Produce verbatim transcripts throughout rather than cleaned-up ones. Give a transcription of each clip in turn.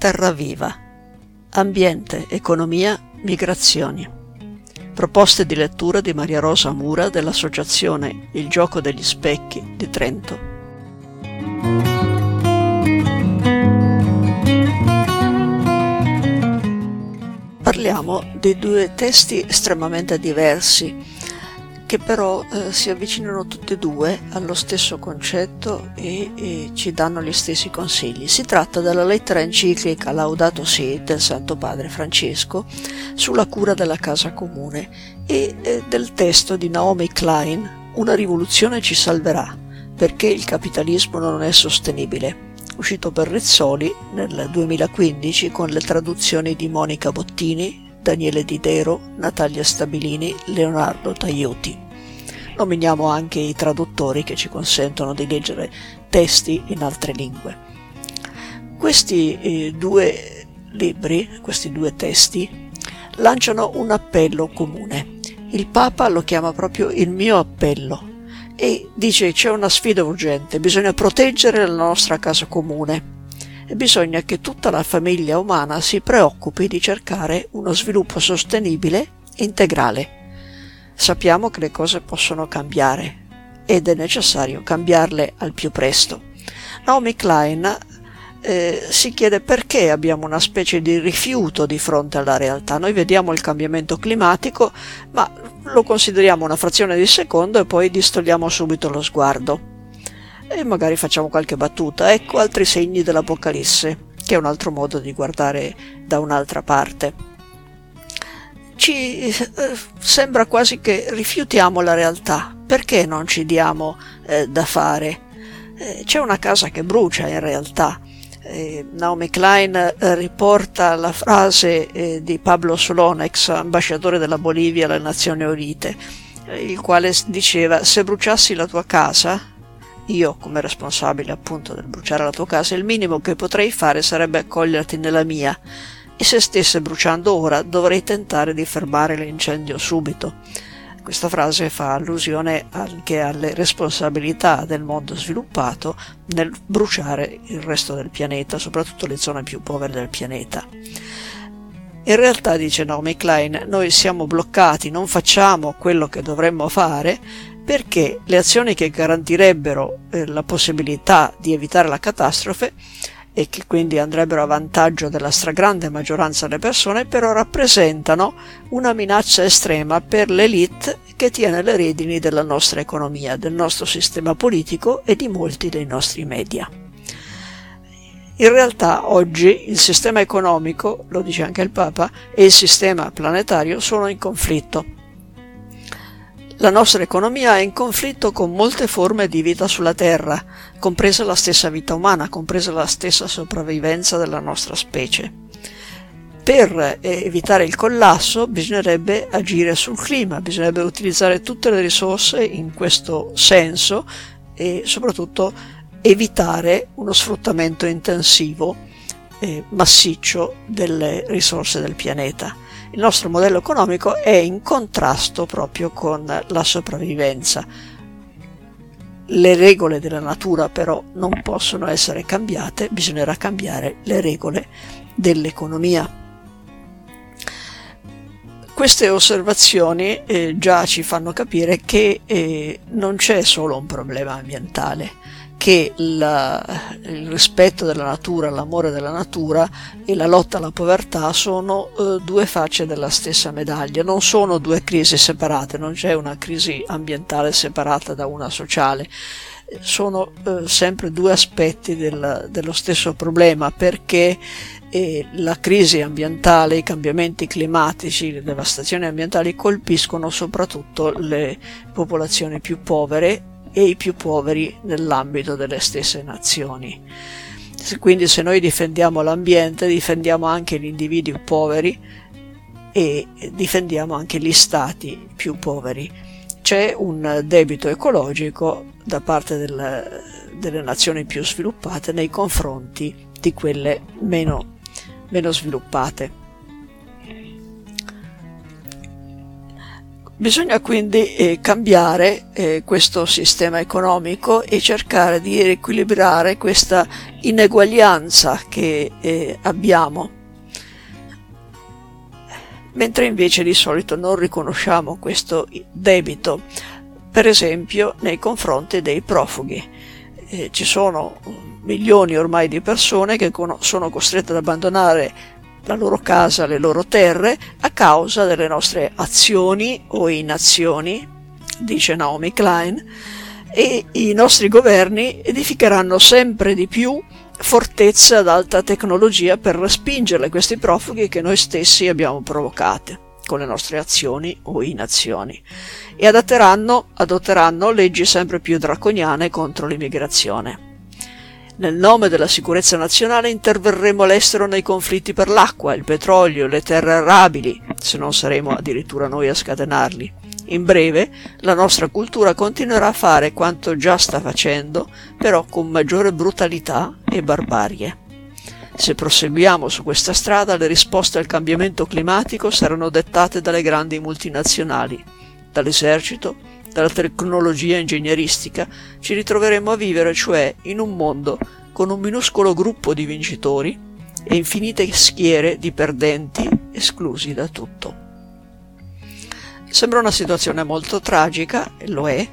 terra viva. Ambiente, economia, migrazioni. Proposte di lettura di Maria Rosa Mura dell'Associazione Il Gioco degli Specchi di Trento. Parliamo di due testi estremamente diversi, che però eh, si avvicinano tutti e due allo stesso concetto e, e ci danno gli stessi consigli. Si tratta della lettera enciclica Laudato Si del Santo Padre Francesco sulla cura della casa comune e eh, del testo di Naomi Klein, Una rivoluzione ci salverà, perché il capitalismo non è sostenibile, uscito per Rizzoli nel duemilaquindici con le traduzioni di Monica Bottini, Daniele Didero, Natalia Stabilini, Leonardo Taiuti. Nominiamo anche i traduttori che ci consentono di leggere testi in altre lingue. Questi eh, due libri, questi due testi, lanciano un appello comune. Il Papa lo chiama proprio il mio appello e dice: c'è una sfida urgente, bisogna proteggere la nostra casa comune. E bisogna che tutta la famiglia umana si preoccupi di cercare uno sviluppo sostenibile e integrale. Sappiamo che le cose possono cambiare ed è necessario cambiarle al più presto. Naomi Klein eh, si chiede perché abbiamo una specie di rifiuto di fronte alla realtà. Noi vediamo il cambiamento climatico, ma lo consideriamo una frazione di secondo e poi distogliamo subito lo sguardo. E magari facciamo qualche battuta. Ecco altri segni dell'Apocalisse, che è un altro modo di guardare da un'altra parte. Ci eh, sembra quasi che rifiutiamo la realtà. Perché non ci diamo eh, da fare? Eh, c'è una casa che brucia in realtà. Eh, Naomi Klein eh, riporta la frase eh, di Pablo Solón, ex ambasciatore della Bolivia alle Nazioni Unite, eh, il quale diceva: se bruciassi la tua casa, io, come responsabile appunto del bruciare la tua casa, il minimo che potrei fare sarebbe accoglierti nella mia, e se stesse bruciando ora dovrei tentare di fermare l'incendio subito. Questa frase fa allusione anche alle responsabilità del mondo sviluppato nel bruciare il resto del pianeta, soprattutto le zone più povere del pianeta. In realtà, dice Naomi Klein, noi siamo bloccati, non facciamo quello che dovremmo fare perché le azioni che garantirebbero eh, la possibilità di evitare la catastrofe e che quindi andrebbero a vantaggio della stragrande maggioranza delle persone, però rappresentano una minaccia estrema per l'élite che tiene le redini della nostra economia, del nostro sistema politico e di molti dei nostri media. In realtà oggi il sistema economico, lo dice anche il Papa, e il sistema planetario sono in conflitto. La nostra economia è in conflitto con molte forme di vita sulla Terra, compresa la stessa vita umana, compresa la stessa sopravvivenza della nostra specie. Per evitare il collasso bisognerebbe agire sul clima, bisognerebbe utilizzare tutte le risorse in questo senso e soprattutto evitare uno sfruttamento intensivo e massiccio delle risorse del pianeta. Il nostro modello economico è in contrasto proprio con la sopravvivenza. Le regole della natura però non possono essere cambiate, bisognerà cambiare le regole dell'economia. Queste osservazioni eh, già ci fanno capire che eh, non c'è solo un problema ambientale, che la, il rispetto della natura, l'amore della natura e la lotta alla povertà sono eh, due facce della stessa medaglia, non sono due crisi separate, non c'è una crisi ambientale separata da una sociale, sono eh, sempre due aspetti del, dello stesso problema, perché eh, la crisi ambientale, i cambiamenti climatici, le devastazioni ambientali colpiscono soprattutto le popolazioni più povere e i più poveri nell'ambito delle stesse nazioni. Quindi se noi difendiamo l'ambiente, difendiamo anche gli individui poveri e difendiamo anche gli stati più poveri. C'è un debito ecologico da parte del, delle nazioni più sviluppate nei confronti di quelle meno, meno sviluppate. Bisogna quindi eh, cambiare eh, questo sistema economico e cercare di riequilibrare questa ineguaglianza che eh, abbiamo, mentre invece di solito non riconosciamo questo debito, per esempio nei confronti dei profughi. Eh, ci sono milioni ormai di persone che sono costrette ad abbandonare la loro casa, le loro terre, a causa delle nostre azioni o inazioni, dice Naomi Klein, e i nostri governi edificheranno sempre di più fortezze ad alta tecnologia per respingere questi profughi che noi stessi abbiamo provocate con le nostre azioni o inazioni, e adatteranno, adotteranno leggi sempre più draconiane contro l'immigrazione. Nel nome della sicurezza nazionale interverremo all'estero nei conflitti per l'acqua, il petrolio, le terre arabili, se non saremo addirittura noi a scatenarli. In breve, la nostra cultura continuerà a fare quanto già sta facendo, però con maggiore brutalità e barbarie. Se proseguiamo su questa strada, le risposte al cambiamento climatico saranno dettate dalle grandi multinazionali, dall'esercito, dalla tecnologia ingegneristica. Ci ritroveremo a vivere cioè in un mondo con un minuscolo gruppo di vincitori e infinite schiere di perdenti esclusi da tutto. Sembra una situazione molto tragica, e lo è,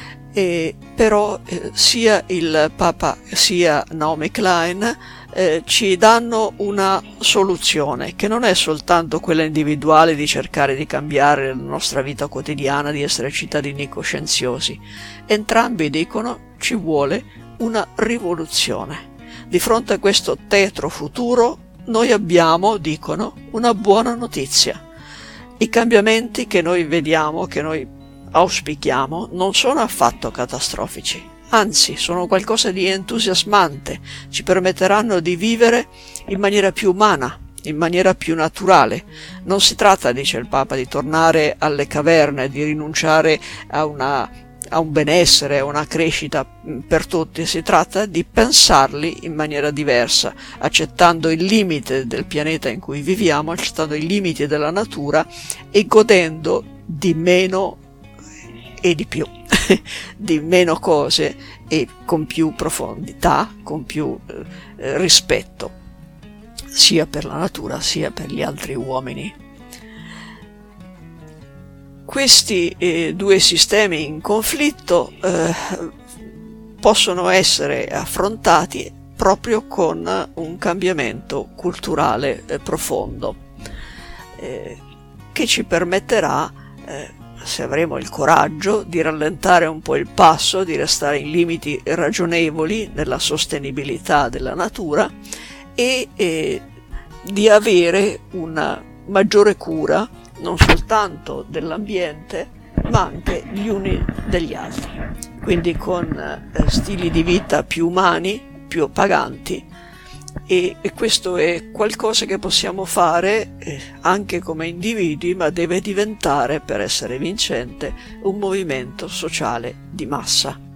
e però eh, sia il Papa sia Naomi Klein eh, ci danno una soluzione che non è soltanto quella individuale di cercare di cambiare la nostra vita quotidiana, di essere cittadini coscienziosi. Entrambi dicono ci vuole una rivoluzione. Di fronte a questo tetro futuro noi abbiamo, dicono, una buona notizia. I cambiamenti che noi vediamo, che noi auspichiamo, non sono affatto catastrofici, anzi sono qualcosa di entusiasmante, ci permetteranno di vivere in maniera più umana, in maniera più naturale. Non si tratta, dice il Papa, di tornare alle caverne, di rinunciare a una a un benessere, a una crescita per tutti, si tratta di pensarli in maniera diversa, accettando il limite del pianeta in cui viviamo, accettando i limiti della natura e godendo di meno e di più, di meno cose e con più profondità, con più eh, rispetto, sia per la natura sia per gli altri uomini. Questi eh, due sistemi in conflitto eh, possono essere affrontati proprio con un cambiamento culturale eh, profondo, eh, che ci permetterà, eh, se avremo il coraggio, di rallentare un po' il passo, di restare in limiti ragionevoli nella sostenibilità della natura e eh, di avere una maggiore cura non soltanto dell'ambiente, ma anche gli uni degli altri, quindi con eh, stili di vita più umani, più paganti, e, e questo è qualcosa che possiamo fare eh, anche come individui, ma deve diventare, per essere vincente, un movimento sociale di massa.